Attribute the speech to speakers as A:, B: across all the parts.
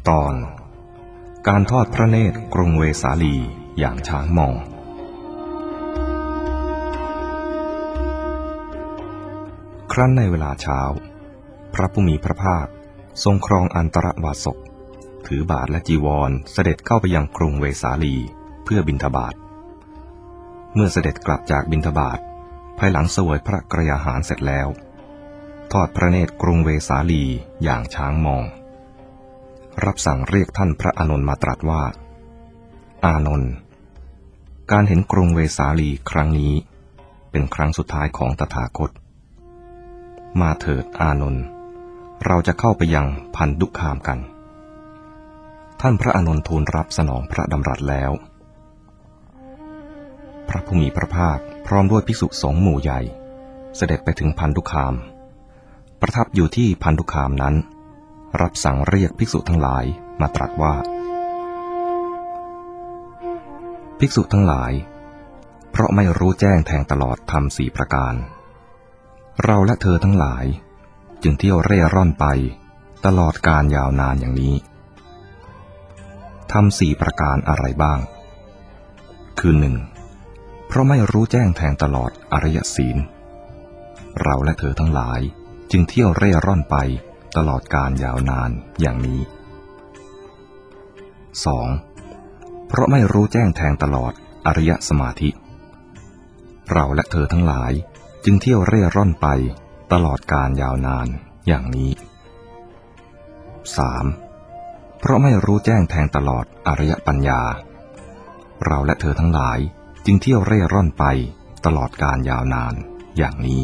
A: ตอนการทอดพระเนตรกรุงเวสาลีอย่างช้างมองครั้นในเวลาเช้าพระผู้มีพระภาคทรงครองอันตรวาสกถือบาทและจีวรเสด็จเข้าไปยังกรุงเวสาลีเพื่อบิณฑบาตเมื่อเสด็จกลับจากบิณฑบาตภายหลังเสวยพระกยาหารเสร็จแล้วทอดพระเนตรกรุงเวสาลีอย่างช้างมองรับสั่งเรียกท่านพระอานนท์มาตรัสว่าอานนท์การเห็นกรุงเวสาลีครั้งนี้เป็นครั้งสุดท้ายของตถาคตมาเถิดอานนท์เราจะเข้าไปยังพันธุคามกันท่านพระอานนท์ทูลรับสนองพระดำรัสแล้วพระผู้มีพระภาคพร้อมด้วยภิกษุสงฆ์หมู่ใหญ่เสด็จไปถึงพันธุคามประทับอยู่ที่พันธุคามนั้นรับสั่งเรียกภิกษุทั้งหลายมาตรัสว่าภิกษุทั้งหลายเพราะไม่รู้แจ้งแทงตลอดธรรมสี่ประการเราและเธอทั้งหลายจึงเที่ยวเร่ร่อนไปตลอดกาลยาวนานอย่างนี้ธรรมสี่ประการอะไรบ้างคือหนึ่งเพราะไม่รู้แจ้งแทงตลอดอริยศีลเราและเธอทั้งหลายจึงเที่ยวเร่ร่อนไปตลอดกาลยาวนานอย่างนี้ 2. เพราะไม่รู้แจ้งแทงตลอดอริยสมาธิเราและเธอทั้งหลายจึงเที่ยวเร่ร่อนไปตลอดกาลยาวนานอย่างนี้ 3. เพราะไม่รู้แจ้งแทงตลอดอริยปัญญาเราและเธอทั้งหลายจึงเที่ยวเร่ร่อนไปตลอดกาลยาวนานอย่างนี้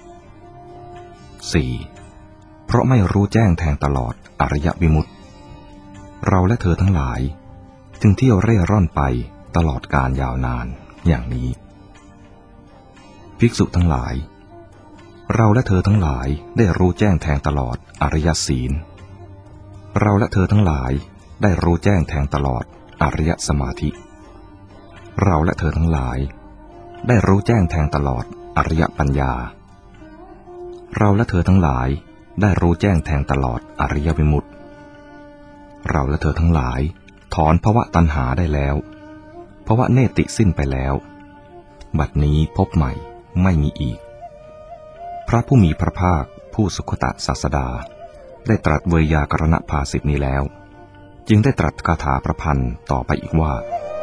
A: 4. เพราะไม่รู้แจ้งแทงตลอดอริยวิมุตติเราและเธอทั้งหลายจึงเที่ยวเร่ร่อนไปตลอดกาลยาวนานอย่างนี้ภิกษุทั้งหลายเราและเธอทั้งหลายได้รู้แจ้งแทงตลอดอริยศีลเราและเธอทั้งหลายได้รู้แจ้งแทงตลอดอริยสมาธิเราและเธอทั้งหลายได้รู้แจ้งแทงตลอดอริยปัญญาเราและเธอทั้งหลายได้รู้แจ้งแทงตลอดอริยวิมุตติเราและเธอทั้งหลายถอนภวตัณหาได้แล้วภวเนติสิ้นไปแล้วบัดนี้พบใหม่ไม่มีอีกพระผู้มีพระภาคผู้สุคตศาสดาได้ตรัสเวยากรณภาสิทธินี้แล้วจึงได้ตรัสคาถาประพันธ์ต่อไปอีกว่า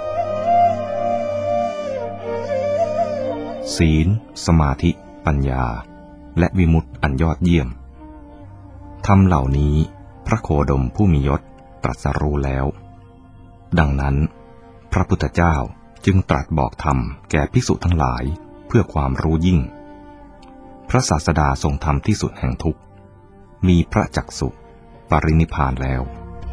A: ศีลสมาธิปัญญาและวิมุตติอันยอดเยี่ยมธรรมเหล่านี้พระโคดมผู้มียศตรัสรู้แล้วดังนั้นพระพุทธเจ้าจึงตรัสบอกธรรมแก่ภิกษุทั้งหลายเพื่อความรู้ยิ่งพระศาสดาทรงธรรมที่สุดแห่งทุกข์มีพระจักษุปรินิพพานแล้ว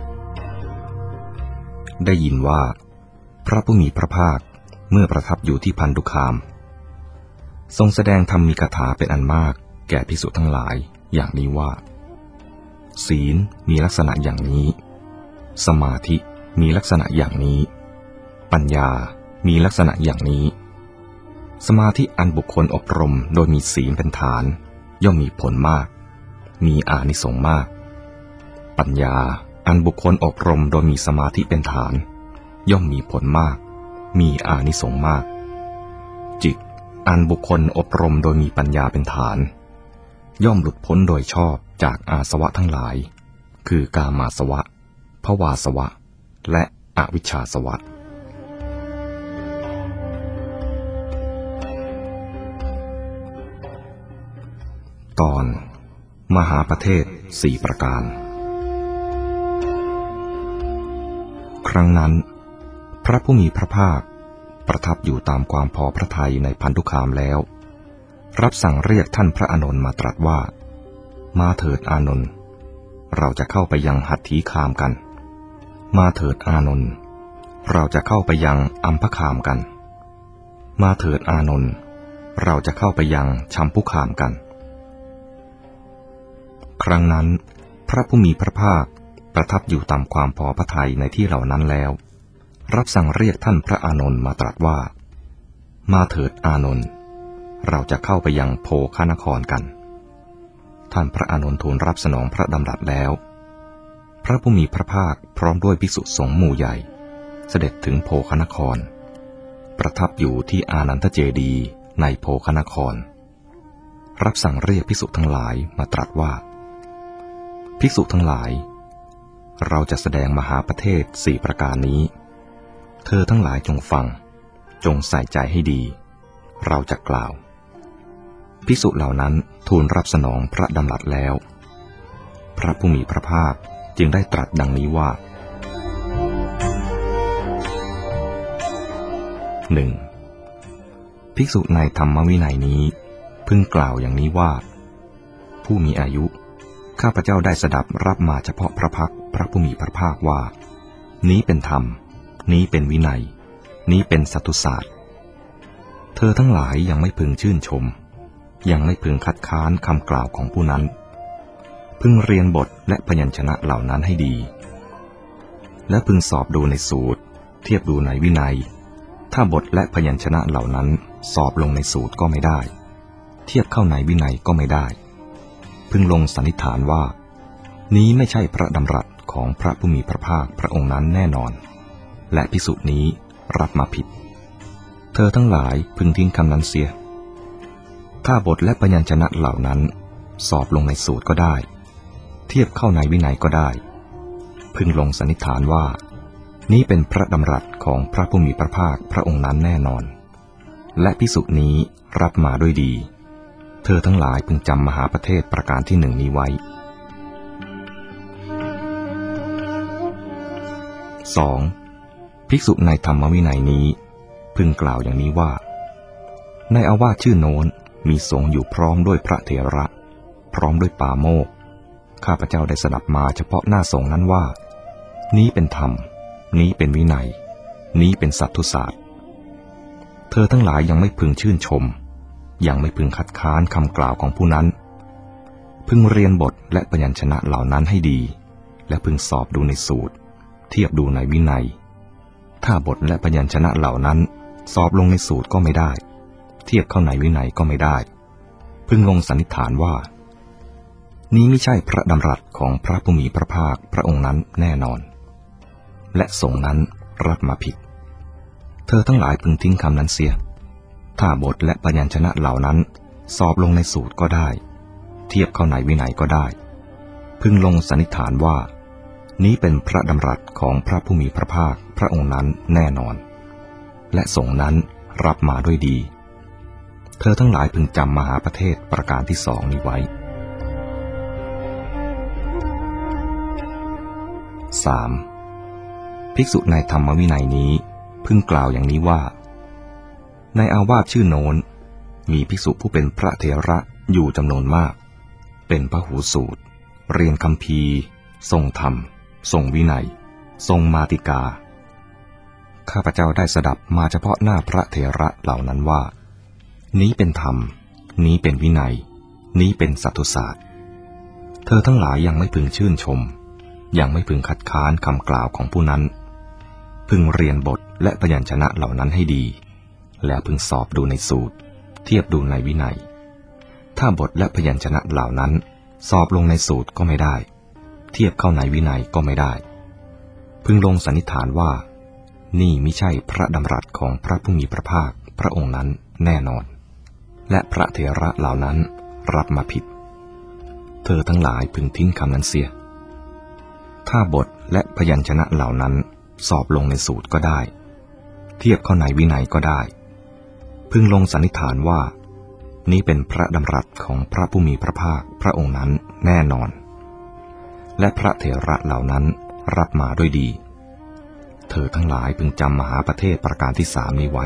A: ได้ยินว่าพระผู้มีพระภาคเมื่อประทับอยู่ที่พันธุคามทรงแสดงธรรมีกถาเป็นอันมากแก่ภิกษุทั้งหลายอย่างนี้ว่าศีลมีลักษณะอย่างนี้สมาธิมีลักษณะอย่างนี้ปัญญามีลักษณะอย่างนี้สมาธิอันบุคคลอบรมโดยมีศีลเป็นฐานย่อมมีผลมากมีอานิสงส์มากปัญญาอันบุคคลอบรมโดยมีสมาธิเป็นฐานย่อมมีผลมากมีอานิสงส์มากจิตอันบุคคลอบรมโดยมีปัญญาเป็นฐานย่อมหลุดพ้นโดยชอบจากอาสวะทั้งหลายคือกามาสวะภวาสวะและอวิชชาสวะตอนมหาประเทศสี่ประการครั้งนั้นพระผู้มีพระภาคประทับอยู่ตามความพอพระทัยในพันธุคามแล้วรับสั่งเรียกท่านพระอานนท์มาตรัสว่ามาเถิดอานนท์เราจะเข้าไปยังหัตถีคามกันมาเถิดอานนท์เราจะเข้าไปยังอัมพคามกันมาเถิดอานนท์เราจะเข้าไปยังชัมพุคามกันครั้งนั้นพระผู้มีพระภาคประทับอยู่ตามความพอพระทัยในที่เหล่านั้นแล้วรับสั่งเรียกท่านพระอานนท์มาตรัสว่ามาเถิดอานนท์เราจะเข้าไปยังโภคนครกันท่านพระอานนท์ทูลรับสนองพระดำรัสแล้วพระผู้มีพระภาคพร้อมด้วยภิกษุสงฆ์หมู่ใหญ่เสด็จถึงโภคนครประทับอยู่ที่อานันทเจดีย์ในโภคนครรับสั่งเรียกภิกษุทั้งหลายมาตรัสว่าภิกษุทั้งหลายเราจะแสดงมหาประเทศ4ประการนี้เธอทั้งหลายจงฟังจงใส่ใจให้ดีเราจะกล่าวภิกษุเหล่านั้นทูลรับสนองพระดำรัสแล้วพระผู้มีพระภาคจึงได้ตรัสดังนี้ว่า 1. ภิกษุในธรรมวินัยนี้พึงกล่าวอย่างนี้ว่าผู้มีอายุข้าพเจ้าได้สดับรับมาเฉพาะพระพักพระผู้มีพระภาคว่านี้เป็นธรรมนี้เป็นวินัยนี้เป็นสัตตุศาสตร์เธอทั้งหลายยังไม่พึงชื่นชมยังไม่พึงคัดค้านคำกล่าวของผู้นั้นพึงเรียนบทและพยัญชนะเหล่านั้นให้ดีและพึงสอบดูในสูตรเทียบดูในวินัยถ้าบทและพยัญชนะเหล่านั้นสอบลงในสูตรก็ไม่ได้เทียบเข้าในวินัยก็ไม่ได้พึงลงสันนิษฐานว่านี้ไม่ใช่พระดำรัสของพระผู้มีพระภาคพระองค์นั้นแน่นอนและภิกษุนี้รับมาผิดเธอทั้งหลายพึงทิ้งคำนั้นเสียถ้าบทและพยัญชนะเหล่านั้นสอบลงในสูตรก็ได้เทียบเข้าในวินัยก็ได้พึงลงสันนิษฐานว่านี้เป็นพระดำรัสของพระผู้มีพระภาคพระองค์นั้นแน่นอนและภิกษุนี้รับมาด้วยดีเธอทั้งหลายพึงจำมหาประเทศประการที่1นี้ไว้ 2. ภิกษุในธรรมวินัยนี้พึงกล่าวอย่างนี้ว่าในอาวาสชื่อโน้นมีสงฆ์อยู่พร้อมด้วยพระเถระพร้อมด้วยปาโมกข์ข้าพเจ้าได้สดับมาเฉพาะหน้าสงฆ์นั้นว่านี้เป็นธรรมนี้เป็นวินัยนี้เป็นสัตตุศาสตร์เธอทั้งหลายยังไม่พึงชื่นชมยังไม่พึงคัดค้านคำกล่าวของผู้นั้นพึงเรียนบทและพยัญชนะเหล่านั้นให้ดีและพึงสอบดูในสูตรเทียบดูในวินัยถ้าบทและพยัญชนะเหล่านั้นสอบลงในสูตรก็ไม่ได้เทียบเข้าในวินัยก็ไม่ได้พึงลงสันนิษฐานว่านี้ไม่ใช่พระดำรัสของพระผู้มีพระภาคพระองค์นั้นแน่นอนและสงฆ์นั้นรับมาผิดเธอทั้งหลายพึงทิ้งคำนั้นเสียถ้าบทและพยัญชนะเหล่านั้นสอบลงในสูตรก็ได้เทียบเข้าในวินัยก็ได้พึงลงสันนิษฐานว่านี้เป็นพระดำรัสของพระผู้มีพระภาคพระองค์นั้นแน่นอนและสงฆ์นั้นรับมาด้วยดีเธอทั้งหลายพึงจำมหาประเทศประการที่2นี้ไว้ 3. ภิกษุในธรรมวินัยนี้พึงกล่าวอย่างนี้ว่าในอาวาสชื่อโน้นมีภิกษุผู้เป็นพระเถระอยู่จำนวนมากเป็นพหูสูตรเรียนคัมภีร์ทรงธรรมทรงวินัยทรงมาติกาข้าพเจ้าได้สดับมาเฉพาะหน้าพระเถระเหล่านั้นว่านี้เป็นธรรมนี้เป็นวินัยนี้เป็นสัตตุศาสตร์เธอทั้งหลายยังไม่พึงชื่นชมยังไม่พึงคัดค้านคำกล่าวของผู้นั้นพึงเรียนบทและพยัญชนะเหล่านั้นให้ดีแล้วพึงสอบดูในสูตรเทียบดูในวินัยถ้าบทและพยัญชนะเหล่านั้นสอบลงในสูตรก็ไม่ได้เทียบเข้าในวินัยก็ไม่ได้พึงลงสันนิษฐานว่านี่มิใช่พระดำรัสของพระผู้มีพระภาคพระองค์นั้นแน่นอนและพระเถระเหล่านั้นรับมาผิดเธอทั้งหลายพึงทิ้งคำนั้นเสียถ้าบทและพยัญชนะเหล่านั้นสอบลงในสูตรก็ได้เทียบเข้าในวินัยก็ได้พึงลงสันนิษฐานว่านี้เป็นพระดำรัสของพระผู้มีพระภาคพระองค์นั้นแน่นอนและพระเถระเหล่านั้นรับมาด้วยดีเธอทั้งหลายพึงจำมหาประเทศประการที่3นี้ไว้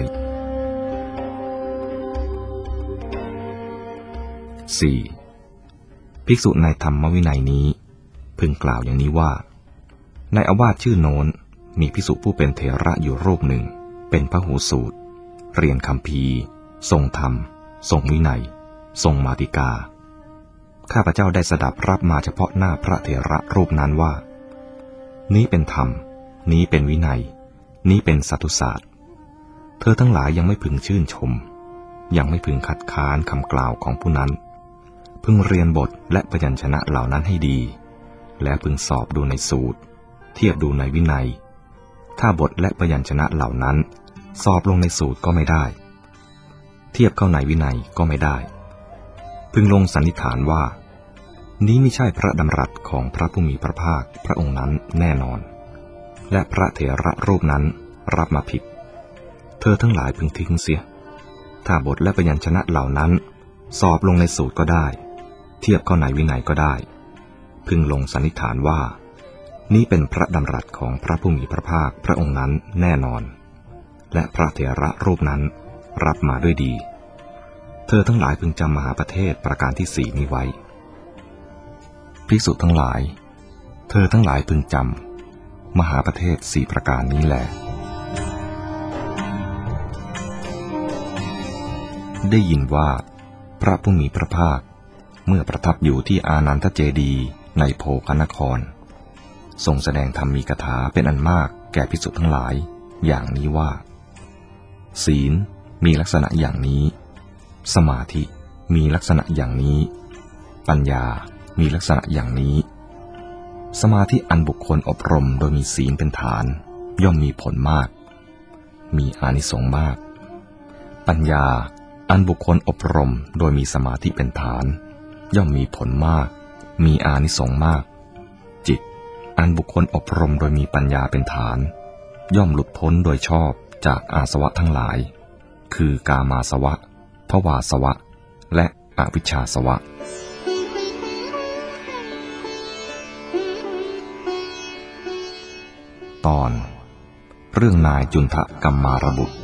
A: 4. ภิกษุในธรรมวินัยนี้พึงกล่าวอย่างนี้ว่าในอาวาสชื่อโน้นมีภิกษุผู้เป็นเถระอยู่รูปหนึ่งเป็นพหูสูตรเรียนคัมภีร์ทรงธรรมทรงวินัยทรงมาติกาข้าพเจ้าได้สดับรับมาเฉพาะหน้าพระเถระรูปนั้นว่านี้เป็นธรรมนี้เป็นวินัยนี้เป็นสัตตุศาสตร์เธอทั้งหลายยังไม่พึงชื่นชมยังไม่พึงคัดค้านคำกล่าวของผู้นั้นพึงเรียนบทและพยัญชนะเหล่านั้นให้ดีแล้วพึงสอบดูในสูตรเทียบดูในวินัยถ้าบทและพยัญชนะเหล่านั้นสอบลงในสูตรก็ไม่ได้เทียบเข้าในวินัยก็ไม่ได้พึงลงสันนิษฐานว่านี้ไม่ใช่พระดำรัสของพระผู้มีพระภาคพระองค์นั้นแน่นอนและพระเถระรูปนั้นรับมาผิดเธอทั้งหลายพึงทิ้งเสียถ้าบทและพยัญชนะเหล่านั้นสอบลงในสูตรก็ได้เทียบเข้าในวินัยก็ได้พึงลงสันนิษฐานว่านี้เป็นพระดำรัสของพระผู้มีพระภาคพระองค์นั้นแน่นอนและพระเถระรูปนั้นรับมาด้วยดีเธอทั้งหลายพึงจำมหาประเทศประการที่สี่นี้ไว้ภิกษุทั้งหลายเธอทั้งหลายพึงจำมหาประเทศสี่ประการนี้แลได้ยินว่าพระผู้มีพระภาคเมื่อประทับอยู่ที่อานันทเจดีย์ในโภคนครทรงแสดงธรรมีกถาเป็นอันมากแก่ภิกษุทั้งหลายอย่างนี้ว่าศีลมีลักษณะอย่างนี้สมาธิมีลักษณะอย่างนี้ปัญญามีลักษณะอย่างนี้สมาธิอันบุคคลอบรมโดยมีศีลเป็นฐานย่อมมีผลมากมีอานิสงส์มากปัญญาอันบุคคลอบรมโดยมีสมาธิเป็นฐานย่อมมีผลมากมีอานิสงส์มากจิตอันบุคคลอบรมโดยมีปัญญาเป็นฐานย่อมหลุดพ้นโดยชอบจากอาสวะทั้งหลายคือกามาสวะภวาสวะและอวิชชาสวะตอนเรื่องนายจุนทะกัมมารบุตร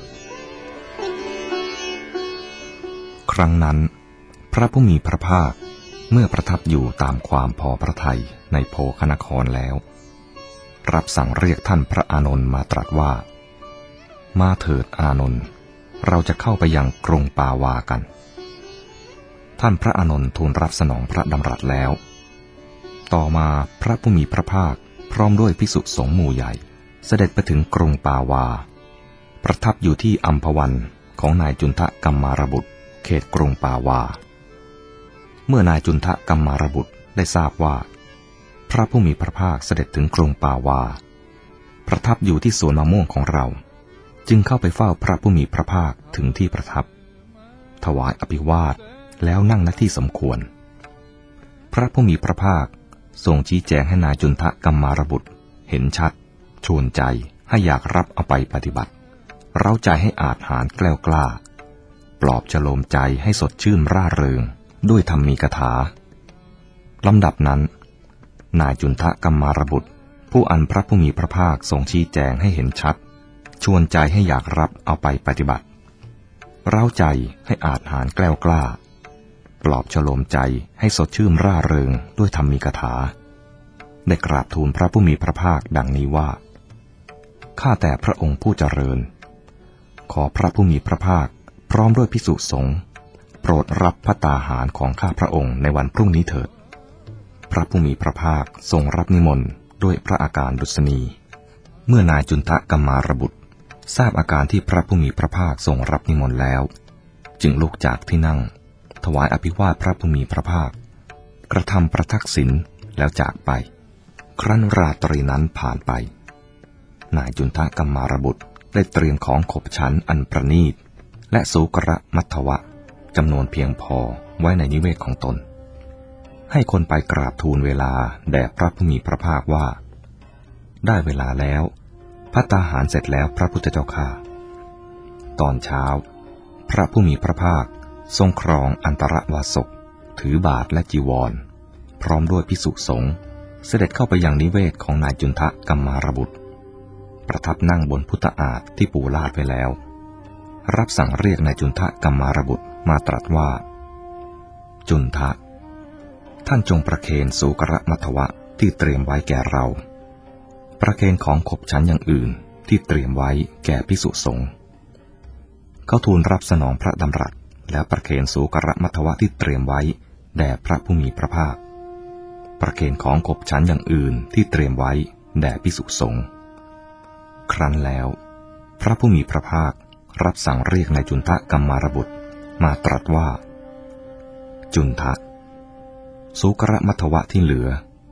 A: ครั้งนั้นพระผู้มีพระภาคเมื่อประทับอยู่ตามความพอพระทัยในโภคนครแล้วรับสั่งเรียกท่านพระอานนท์มาตรัสว่ามาเถิดอานนท์เราจะเข้าไปยังกรุงปาวากันท่านพระอานนท์ทูลรับสนองพระดำรัสแล้วต่อมาพระผู้มีพระภาคพร้อมด้วยภิกษุสงฆ์หมู่ใหญ่เสด็จไปถึงกรุงปาวาประทับอยู่ที่อัมพวันของนายจุนทะกัมมารบุตรเขตกรุงปาวาเมื่อนายจุนทะกัมมารบุตรได้ทราบว่าพระผู้มีพระภาคเสด็จถึงกรุงปาวาประทับอยู่ที่สวนมะม่วงของเราจึงเข้าไปเฝ้าพระผู้มีพระภาคถึงที่ประทับถวายอภิวาทแล้วนั่งณที่สมควรพระผู้มีพระภาคทรงชี้แจงให้นายจุนทะกัมมารบุตรเห็นชัดชวนใจให้อยากรับเอาไปปฏิบัติเร้าใจให้อาจหาญแกล้วกล้าปลอบฉโลมใจให้สดชื่นร่าเริงด้วยธรรมีกถาลำดับนั้นนายจุนทะกัมมารบุตรผู้อันพระผู้มีพระภาคทรงชี้แจงให้เห็นชัดชวนใจให้อยากรับเอาไปปฏิบัติเร้าใจให้อาจหาญแกล้วกล้าปลอบฉโลมใจให้สดชื่นร่าเริงด้วยธรรมีกถาได้กราบทูลพระผู้มีพระภาคดังนี้ว่าข้าแต่พระองค์ผู้เจริญขอพระผู้มีพระภาคพร้อมด้วยภิกษุสงฆ์โปรดรับภัตตาหารของข้าพระองค์ในวันพรุ่งนี้เถิดพระผู้มีพระภาคทรงรับนิมนต์ด้วยพระอาการดุษณีเมื่อนายจุนทะกัมมารบุตรทราบอาการที่พระผู้มีพระภาคทรงรับนิมนต์แล้วจึงลุกจากที่นั่งถวายอภิวาทพระผู้มีพระภาคกระทำประทักษิณแล้วจากไปครั้นราตรีนั้นผ่านไปนายจุนทะกัมมารบุตรได้เตรียมของขบฉันอันประณีตและสูกระมัทวะจำนวนเพียงพอไว้ในนิเวศของตนให้คนไปกราบทูลเวลาแด่พระผู้มีพระภาคว่าได้เวลาแล้วภัตตาหารเสร็จแล้วพระพุทธเจ้าข้าตอนเช้าพระผู้มีพระภาคทรงครองอันตรวาสกถือบาทและจีวรพร้อมด้วยภิกษุสงฆ์เสด็จเข้าไปยังนิเวศของนายจุนทะกัมมารบุตรประทับนั่งบนพุทธอาฏที่ปูลาดไว้แล้วรับสั่งเรียกนายจุนทะกัมมารบุตรมาตรัสว่าจุนทะท่านจงประเคนสูกระมัทวะที่เตรียมไว้แก่เราประเคนของขบฉันอย่างอื่นที่เตรียมไว้แก่ภิกษุสงฆ์เขาทูลรับสนองพระดำรัสแล้วประเคนสูกระมัทวะที่เตรียมไว้แด่พระผู้มีพระภาคประเคนของขบฉันอย่างอื่นที่เตรียมไว้แด่ภิกษุสงฆ์ครั้นแล้วพระผู้มีพระภาครับสั่งเรียกนายจุนทะกัมมารบุตรมาตรัสว่าจุนทะสูกระมัทวะที่เหลือ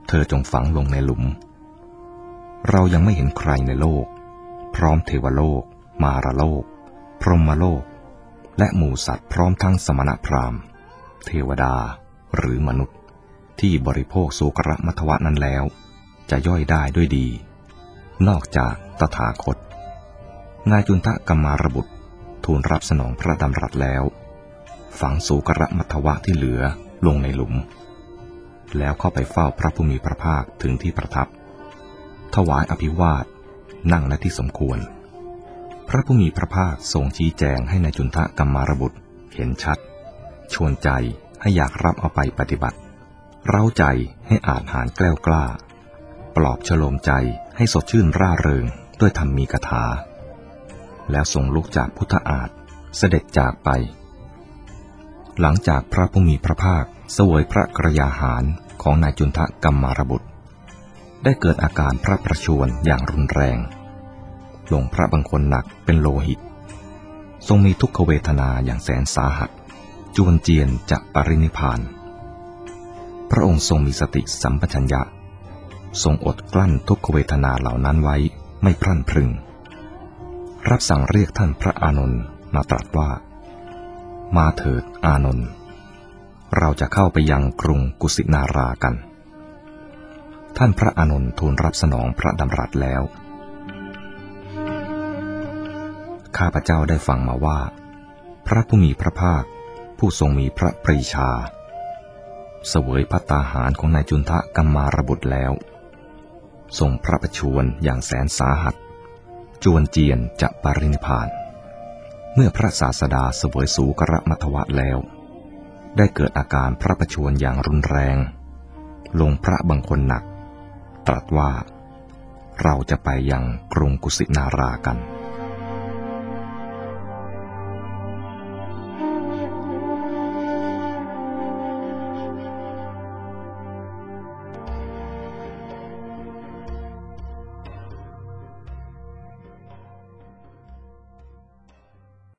A: เธอจงฝังลงในหลุมเรายังไม่เห็นใครในโลกพร้อมเทวโลกมารโลกพรหมโลกและหมู่สัตว์พร้อมทั้งสมณพราหมณ์เทวดาหรือมนุษย์ที่บริโภคสุกรมัทวะนั้นแล้วจะย่อยได้ด้วยดีนอกจากตถาคตนายจุนทกัมมารบุตรทูลรับสนองพระดำรัสแล้วฝังสุกรมัทวะที่เหลือลงในหลุมแล้วเข้าไปเฝ้าพระผู้มีพระภาคถึงที่ประทับถวายอภิวาทนั่งณที่สมควรพระผู้มีพระภาคทรงชี้แจงให้นายจุนทกัมมารบุตรเห็นชัดชวนใจให้อยากรับเอาไปปฏิบัติเร้าใจให้อาจหาญแกล้วกล้าปลอบฉโลมใจให้สดชื่นร่าเริงด้วยธรรมีกถาแล้วทรงลุกจากพุทธอาฏเสด็จจากไปหลังจากพระผู้มีพระภาคเสวยพระกรยาหารของนายจุนทกัมมารบุตรได้เกิดอาการพระประชวรอย่างรุนแรงลงพระบังคลหนักเป็นโลหิตทรงมีทุกขเวทนาอย่างแสนสาหัสจวนเจียนจะปรินิพพานพระองค์ทรงมีสติสัมปชัญญะทรงอดกลั้นทุกขเวทนาเหล่านั้นไว้ไม่พรั่นพรึงรับสั่งเรียกท่านพระอานนท์มาตรัสว่ามาเถิดอานนท์เราจะเข้าไปยังกรุงกุสินารากันท่านพระอานนท์ทูลรับสนองพระดำรัสแล้วข้าพเจ้าได้ฟังมาว่าพระผู้มีพระภาคผู้ทรงมีพระปรีชาเสวยภัตตาหารของนายจุนทกัมมารบุตรแล้วทรงพระประชวรอย่างแสนสาหัสจวนเจียนจะปรินิพพานเมื่อพระศาสดาเสวยสุกรมัทวะแล้วได้เกิดอาการพระประชวรอย่างรุนแรงลงพระบังคลหนักตรัสว่าเราจะไปยังกรุงกุสินารากัน